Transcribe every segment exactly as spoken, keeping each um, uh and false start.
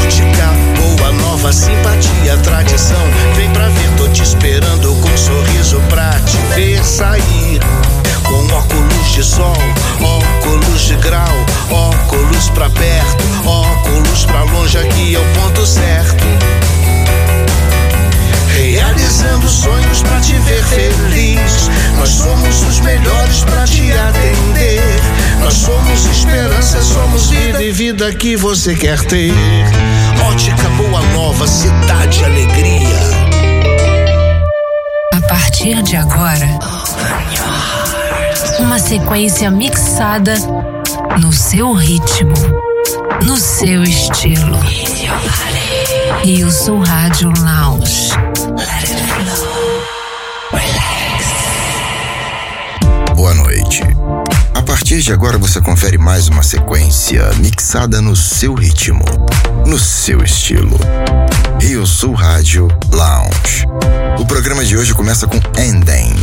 Ótica Boa Nova, simpatia, tradição. Vem pra ver, tô te esperando com um sorriso pra te ver sair. Com óculos de sol, óculos de grau, óculos pra perto, óculos pra longe, aqui é o ponto certo. Realizando sonhos pra te ver feliz. Nós somos os melhores pra te atender. Nós somos esperança, somos vida e vida que você quer ter. Ótica Boa Nova, cidade alegria. A partir de agora, uma sequência mixada no seu ritmo, no seu estilo. E eu sou Rádio Lounge. Let it flow. Relax. Boa noite. A partir de agora você confere mais uma sequência mixada no seu ritmo, no seu estilo. Eu sou Rádio Lounge. O programa de hoje começa com Ending.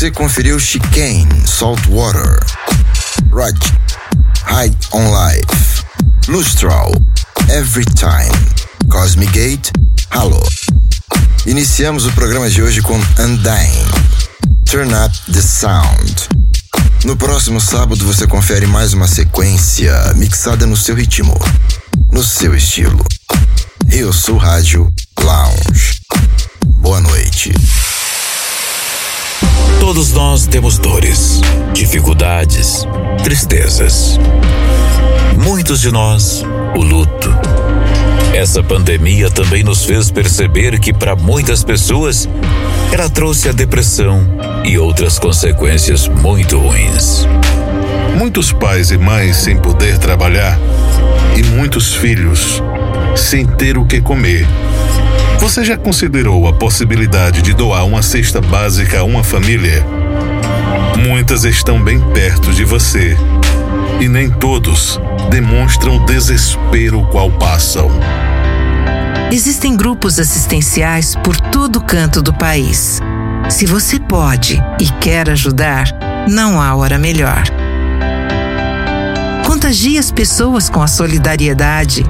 Você conferiu Chicane, Saltwater, Raj, High on Life, Lustral, Every Time, Cosmic Gate, Halo. Iniciamos o programa de hoje com Undying, Turn Up the Sound. No próximo sábado você confere mais uma sequência mixada no seu ritmo, no seu estilo. Eu sou Rádio Lounge. Boa noite. Todos nós temos dores, dificuldades, tristezas. Muitos de nós, o luto. Essa pandemia também nos fez perceber que para muitas pessoas ela trouxe a depressão e outras consequências muito ruins. Muitos pais e mães sem poder trabalhar e muitos filhos sem ter o que comer. Você já considerou a possibilidade de doar uma cesta básica a uma família? Muitas estão bem perto de você e nem todos demonstram o desespero qual passam. Existem grupos assistenciais por todo canto do país. Se você pode e quer ajudar, não há hora melhor. Contagie as pessoas com a solidariedade.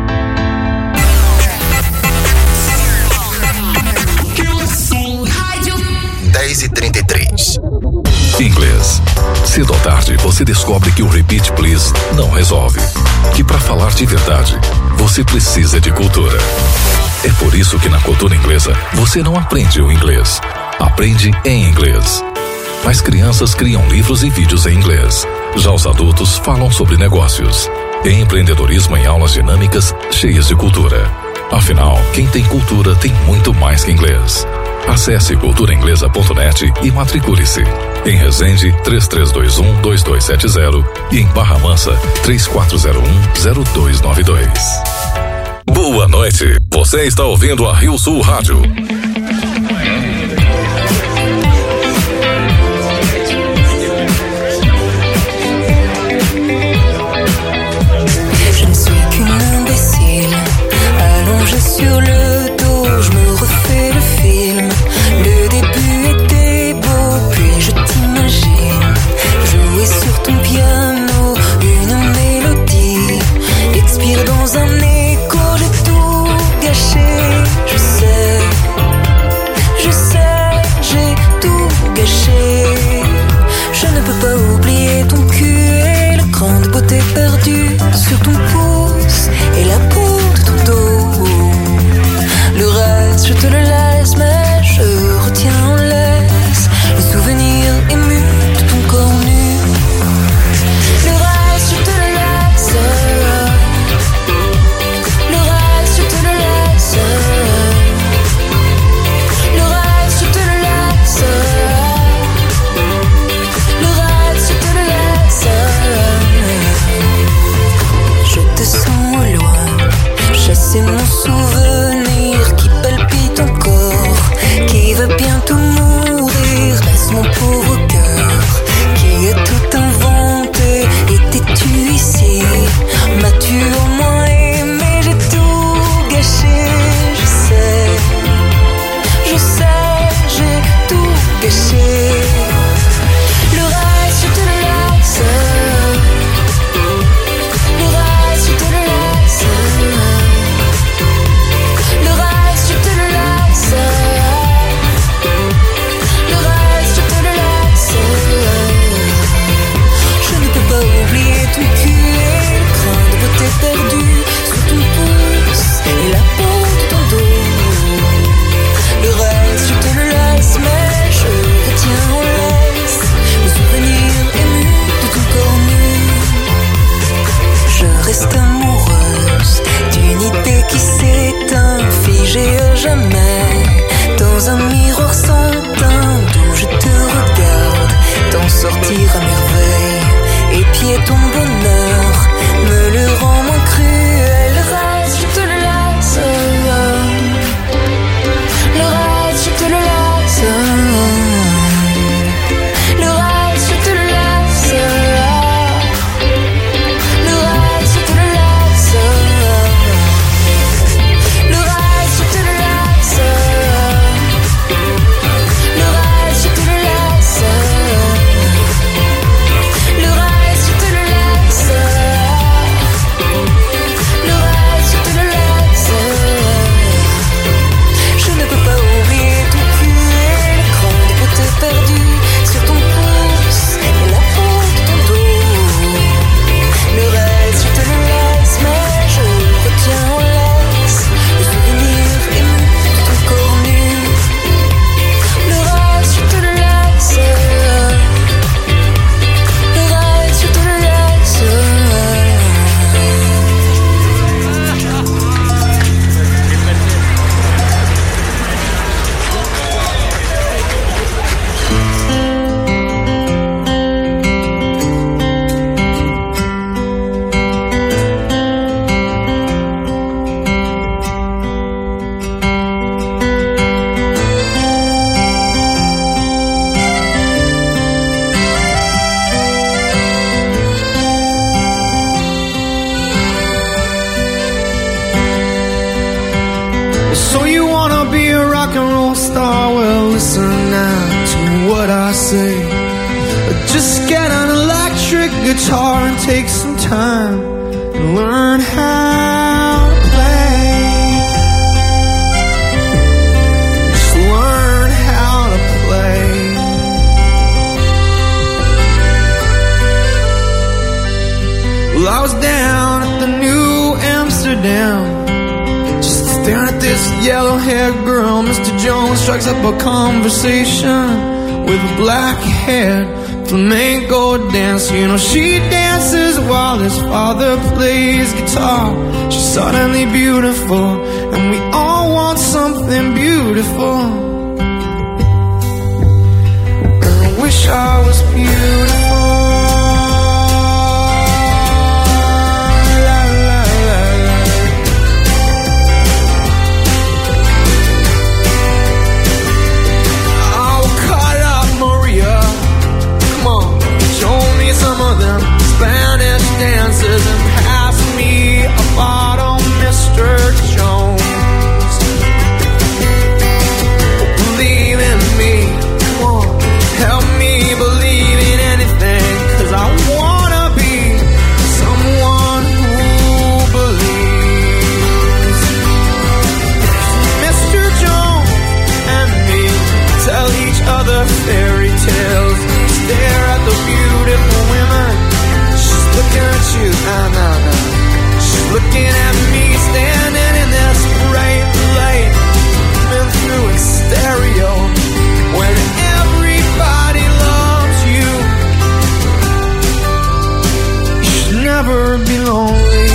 dez e trinta e três. Inglês. Cedo ou tarde você descobre que o Repeat Please não resolve. Que para falar de verdade, você precisa de cultura. É por isso que na cultura inglesa você não aprende o inglês. Aprende em inglês. As crianças criam livros e vídeos em inglês. Já os adultos falam sobre negócios. Tem empreendedorismo em aulas dinâmicas cheias de cultura. Afinal, quem tem cultura tem muito mais que inglês. Acesse cultura inglesa ponto net e matricule-se. Em Resende, três três dois um, dois dois sete zero e em Barra Mansa, três quatro zero um, zero dois nove dois. Boa noite, você está ouvindo a Rio Sul Rádio. Je ne suis qu'une imbécile, allongée sur le dos, je me refais le film. Le début était beau, puis je t'imagine jouer sur ton piano une mélodie, expire dans un écho, j'ai tout gâché. Je sais, je sais. rock and roll star. Well, listen now to what I say. Just get an electric guitar and take some time and learn how to play. Just learn how to play. Well, I was down at the New Amsterdam, just staring at this yellow-haired girl. Mister Jones strikes up a conversation with a black-haired flamenco dancer. You know, she dances while his father plays guitar. She's suddenly beautiful, and we all want something beautiful. And I wish I was beautiful. Spanish dancers and pass me a bottle, Mister Jones. Believe in me, come on, help me believe in anything, 'cause I wanna be someone who believes. Mister Jones and me tell each other fairy tales, stare at the beautiful women. Looking at you, nah, nah, nah. She's looking at me, standing in this bright light, coming through in stereo, when everybody loves you. You should never be lonely.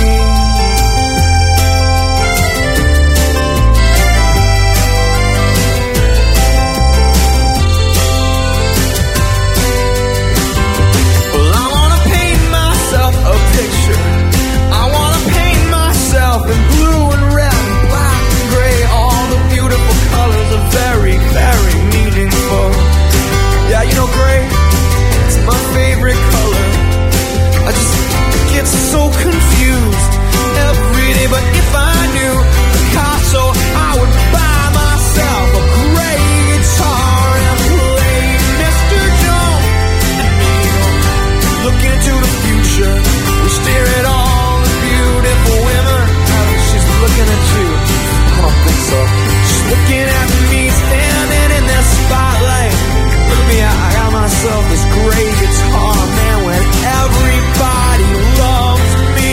In blue and red and black and gray, all the beautiful colors are very, very meaningful. Yeah, you know gray, it's my favorite color. I just get so confused every day, but if I knew Picasso, I would buy myself a gray guitar and play Mister Jones and me. Look into the future, we stare at all the beautiful women. Looking at you, I don't think so. She's looking at me, standing in that spotlight. Look at me, I got myself this great guitar, man, when everybody loves me.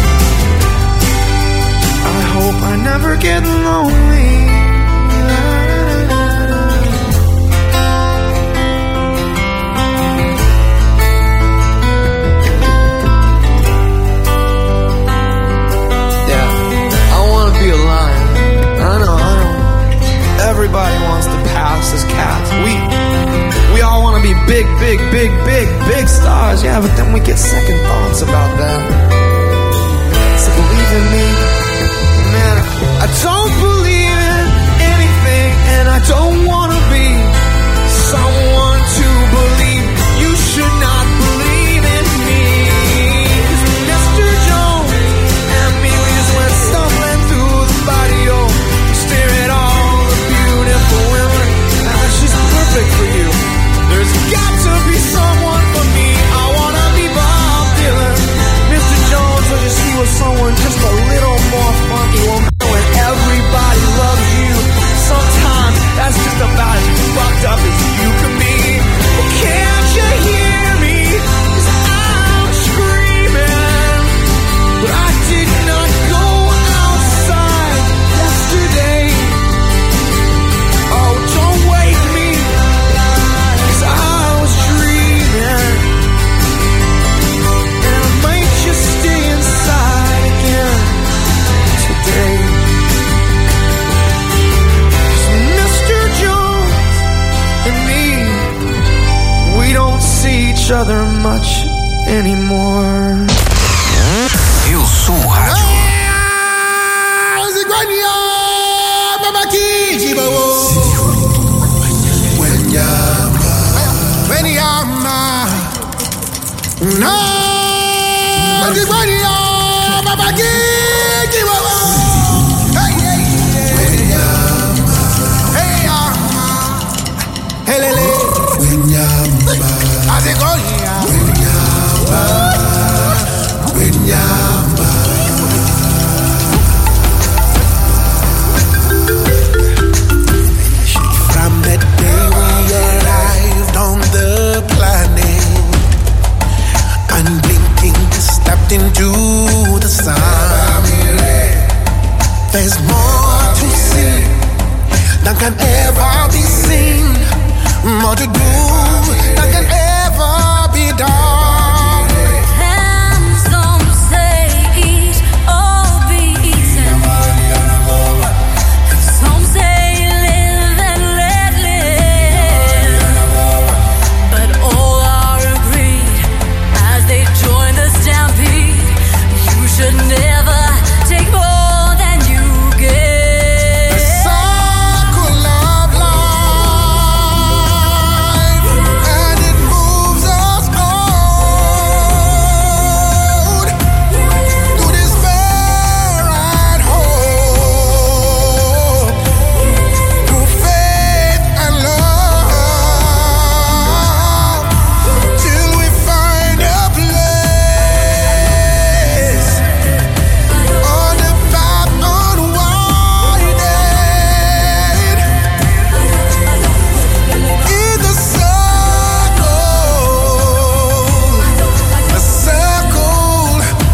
I hope I never get lonely. Everybody wants to pass as cats. We we all want to be big, big, big, big, big stars. Yeah, but then we get second thoughts about that. So believe in me, man. I don't believe in anything, and I don't want to be someone to believe. You should not believe in me. 'Cause Mister Jones and me, we just went stumbling through the barrio, staring at all women, and she's perfect for you. There's got to be someone for me. I wanna be Bob Dylan. Mister Jones, I just see with someone just a little more funky. Well, when everybody loves you, sometimes that's just about as fucked up as you can be. Well, can't you hear me? 'Cause I'm screaming, but I did not go outside yesterday. Oh, don't wake me, 'cause I was dreaming, and I might just stay inside again today. 'Cause Mister Jones and me, we don't see each other much anymore. Eu sou o rádio. No, hey, hey, hey. cigoinha.